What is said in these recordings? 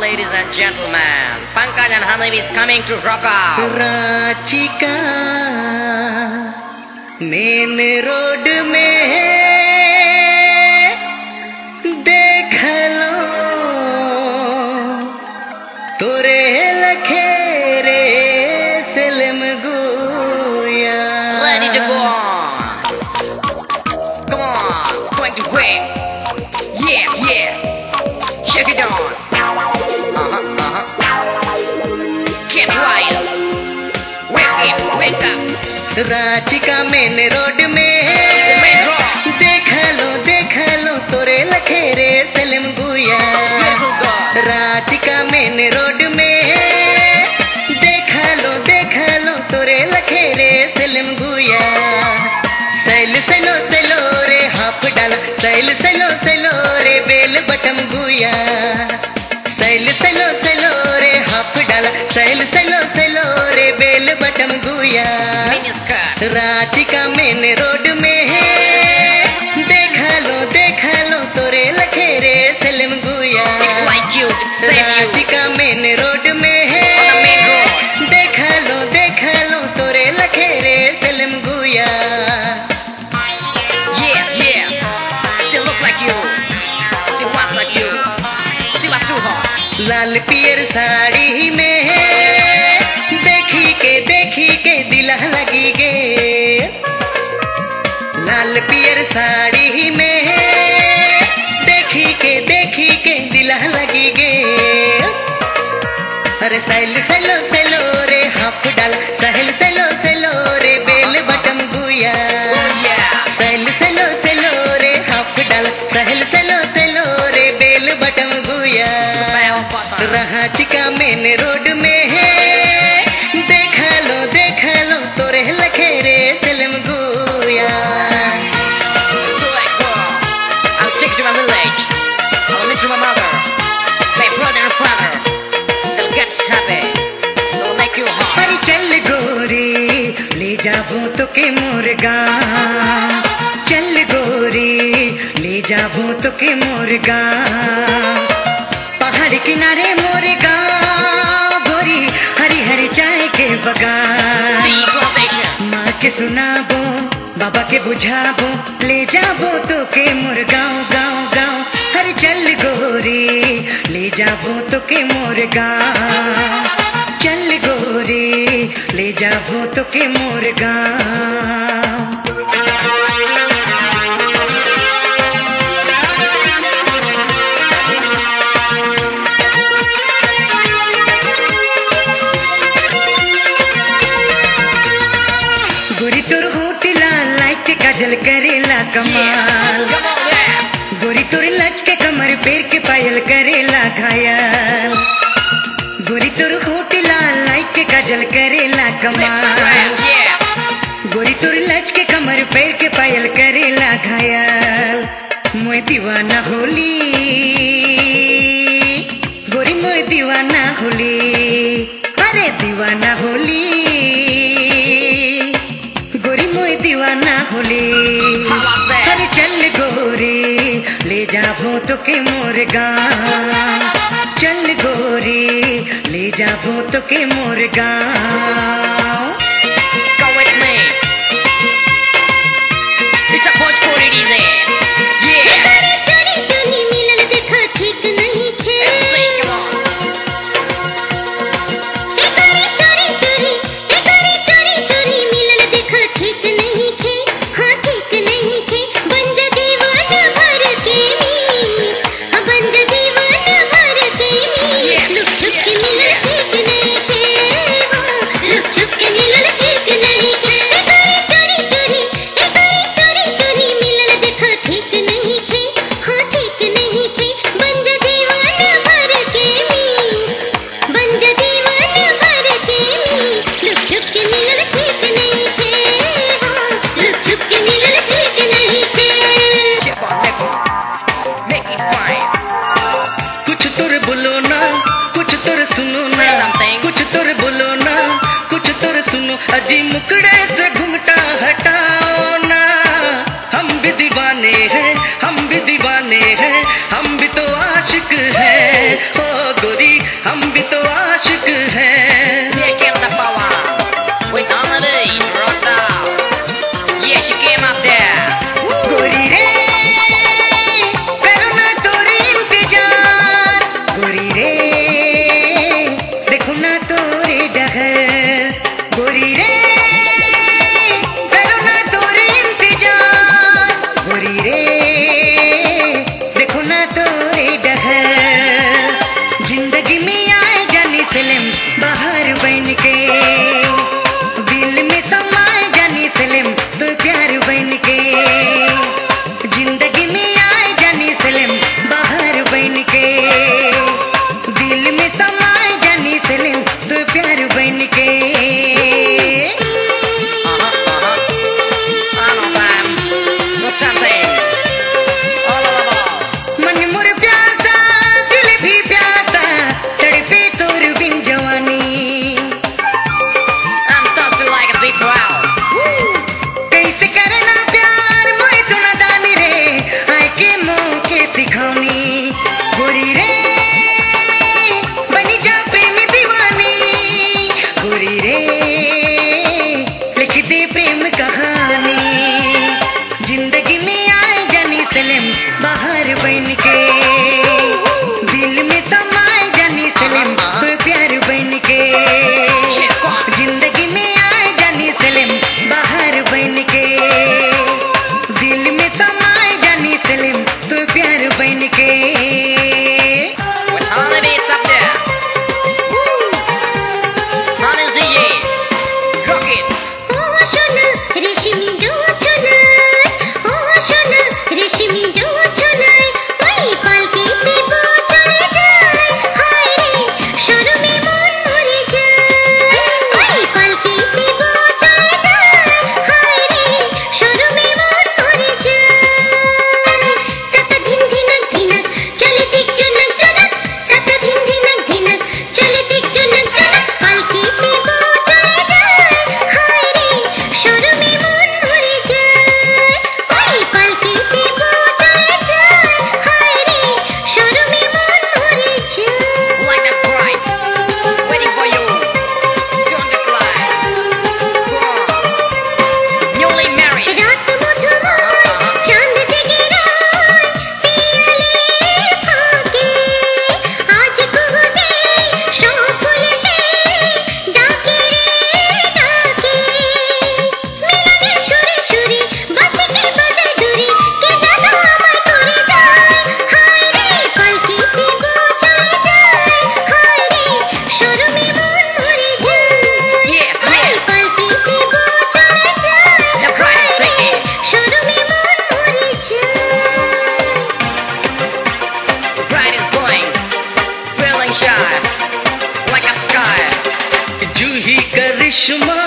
ladies and gentlemen, Pankaj and Hanif is coming to rock out. Ranchi का main road में देख लो तोरे लखेरे सिलम गुया. Ready to go on. Come on, it's going to win. Yeah, yeah. Check it on. Get wild. Wake up. Ranchi का main road में Main road. देख लो तोरे लखेरे सिलम गुया. Beautiful God. रांची का मेन रोड में देख लो तोरे लखेरे सिलम गुया. सैलो रे हाफ डाला, सैलो रे बेल बटम गुया. सैलो रे हाफ डाला, सैलो रे बेल बटम गुया. Mini skirt. रांची का मेन रोड में देख लो तोरे लखेरे सिलम गुया. It's like you, it's same Ranchi you. का मेन रोड में On the main road. देख लो तोरे लखेरे सिलम गुया. Yeah, yeah. She look like you. She walk like you. She was too hot. लाल पियर साड़ी में देखी के दिल लगी गे. लाल पियर साड़ी में देखी के दिल लगी गे. अरे सैलो रे हाफ डाला, सैलो रे बेल बटम गुया. Oh yeah. सैलो रे हाफ डाला, सैलो रे बेल बटम गुया. Bell button. रांची का मेन रोड में देख लो तोरे लखेरे सिलम गुया. So like girl. I'll take you to my village. I'll meet you my mother. My brother and father. They'll get happy. They'll make you hot. अरे चल गोरी ले जाबो तो के मोर गाँव. चल गोरी ले जाबो तो के मोर गाँव. पहाड़ किनारे मोर गाँव गोरी, हरी हरी चाय के बगान. Tea plantation. माँ के सुनाबो बाबा के बुझाबो, ले जाबो तो के मोर गाँव. हर चल गोरी ले जाबो तो के मोर गाँव. चल गोरी ले जाबो तो के मोर गाँव. गोरी तोर होटला लाइक के काजल करेला कमाल. Come on there. गोरी तोर लच के कमर पैर के पायल करेला घायल. गोरी तोर होटला लाइक के काजल करेला कमाल. Yeah. गोरी तोर लच के कमर पैर के पायल करेला घायल. मोय दीवाना होली गोरी, मोय दीवाना होली. अरे दीवाना होली गोरी, मोय दीवाना होली. How was that? अरे चल गोरी ले जाबो तो के मोर गाँव. चल गोरी ले जाबो तो के मोर गाँव. Go with me. It's a Bhojpuri DJ. Yeah. चोरी चोरी मिलल देखा ठीक नहीं खे. Let's sing, come on. चोरी मिलल देखा ठीक नहीं खे. हाँ ठीक नहीं खे. बंजा जीवन भर के मी. हाँ बंजा जीवन भर के मी. Yeah. लुक छुप के मिलल ठीक नहीं खे. हाँ लुक छुप के मिलल ठीक नहीं खे. चोरी मिलल देखा ठीक नहीं खे. हाँ ठीक नहीं खे. बंजा जीवन भर के मी. बंजा जीवन भर के मी. लुक छुप के मिलल ठीक नहीं खे. हाँ लुक छुप के मिलल ठीक नहीं खे. Chip on, make it fine. कुछ तुर बोलो ना, कुछ तुर सुनो ना. Say something. कुछ तुर बोलो ना, कुछ तुर सुनो. अजी मुकड़े से घुमटा हटाओ ना. हम भी दीवाने हैं, हम भी दीवाने हैं, हम भी तो आशिक हैं. हो गोरी करिश्मा,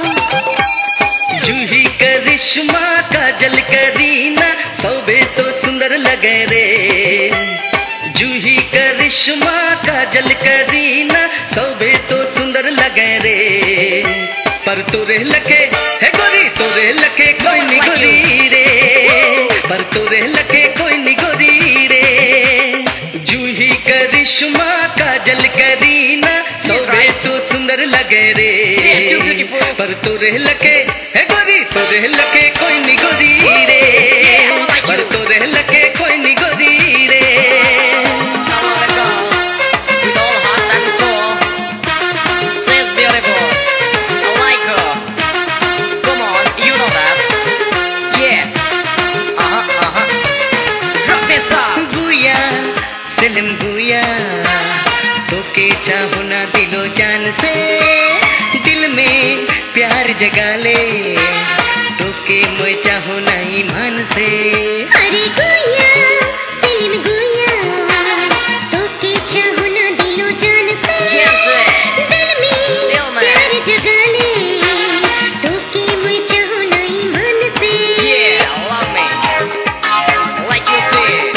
जूही करिश्मा, काजल करीना सौबे तो सुंदर लगे रे। जूही करिश्मा, काजल करीना सौबे तो सुंदर लगे रे। पर तोरे लखे है गोरी, तोरे लखे कोई नहीं गोरी रे। पर तोरे लखे कोई नहीं गोरी रे। जूही करिश्मा, काजल करीना सौबे तो सुंदर लगे रे। पर तोरे लखे है गोरी, तोरे लखे कोई नहीं गोरी रे। पर तोरे लखे कोई नहीं गोरी रे। सिलम गुया तोके चाहो ना दिलो जान से, दिल में प्यार जगा ले तोके मैं चाहो ना ईमान से। अरे गुया सिलम गुया तोके चाहो ना दिलो जान से, दिल में प्यार जगा ले तोके मैं चाहो ना ईमान से। Love me like you did.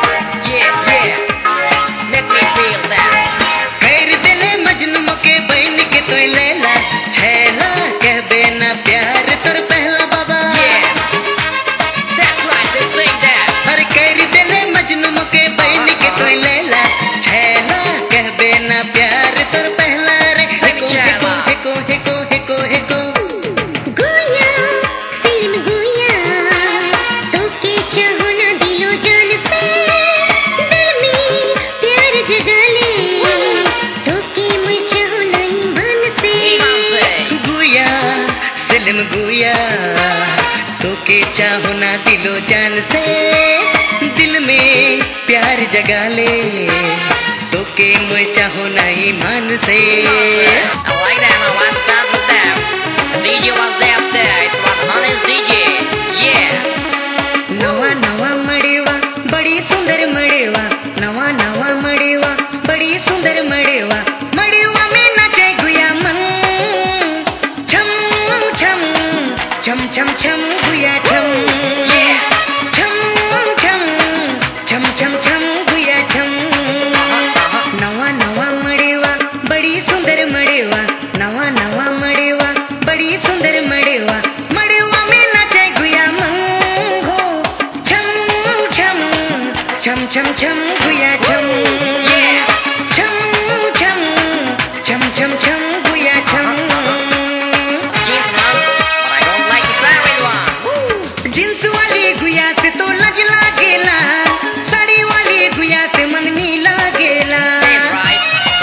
Make me feel that. खैर दिले मजनू के बहन के तो लैला छैला कहबे ना प्यार तोर पहला बाबा। That's right, they say that. हर खैर दिले मजनू के बहन के तो लैला छैला कहबे ना प्यार तोर पहला रे। हेको हेको हेको हेको हेको गुया सिलम गुया तोके चाहो ना दिलो जान से, दिल में प्यार जगा ले तोके मैं चाहो ना ईमान से। गुया सिलम गुया तोके चाहो ना दिलो जान से, दिल में प्यार जगा ले तोके मैं चाहो ना ईमान से। I like that, I want to dance with them. The DJ was there up there, it was honest DJ. Yeah. नवा नवा मड़ेवा बड़ी सुंदर मड़ेवा, नवा नवा मड़ेवा बड़ी सुंदर मड़ेवा। मड़ेवा में नाचे गुया मन छम छम छम छम छम गुया छम छम छम छम छम छम गुया छम। नवा नवा मड़ेवा बड़ी सुंदर मड़ेवा, नवा नवा मड़ेवा बड़ी सुंदर मड़ेवा। मड़ेवा में नाचे गुया मन हो छम छम छम छम छम गुया छम छम छम छम छम छम गुया छम। Jeans man, but I don't like the siren one. Jeans वाली गुया से तो लज लागेला, साड़ी वाली गुया से मन नी लागेला। That's right.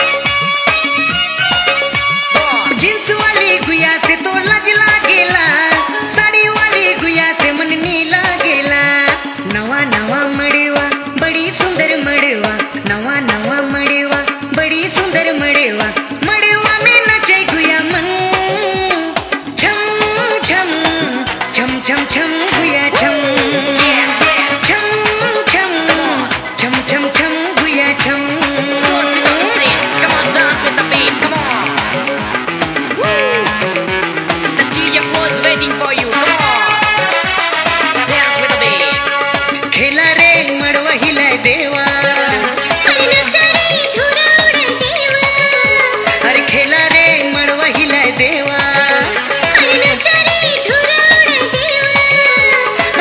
Go on. Jeans वाली गुया से तो लज लागेला, साड़ी वाली गुया से मन नी लागेला। नवा नवा मड़ेवा बड़ी सुंदर मड़ेवा, नवा नवा मड़ेवा बड़ी सुंदर मड़ेवा। मड़ेवा में नाचे गुया मन छम छम छम छम छम गुया छम छम छम छम छम छम गुया छम। Go on, sit on the seat. Come on, dance with the beat. Come on. The DJ floor is waiting for you. Come on. Dance with the beat. खेला रे मड़वा हिलाए देवा, अरे नचा रे धुरा उड़ाए देवा, अरे खेला रे मड़वा हिलाए देवा। अरे नचा रे धुरा उड़ाए देवा,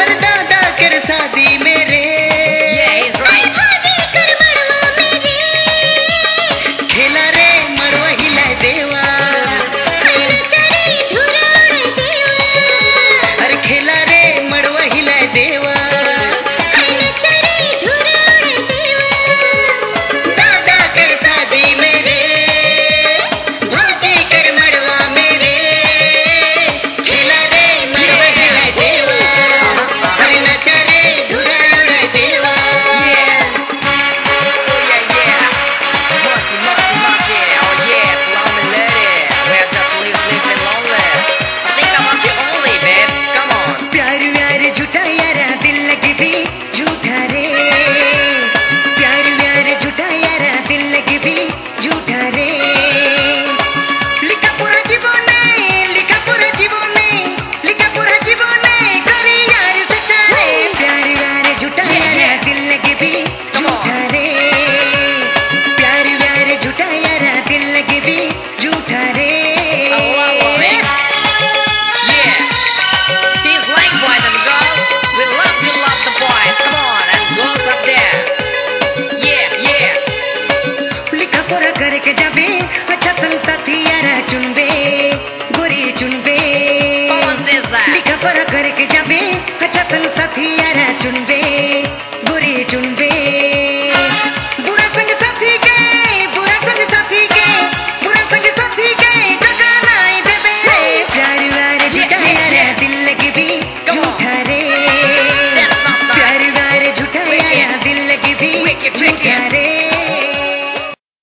पूरा करके जाबे अच्छा संग साथी यारा चुनबे गोरी चुनबे लिखा पूरा करके जाबे अच्छा संग साथी यारा चुनबे गोरी चुनबे बुरा संग साथी के बुरा संग साथी के बुरा संग साथी के जगह नहीं देबे रे प्यार वार जुटा यारा दिल लगी भी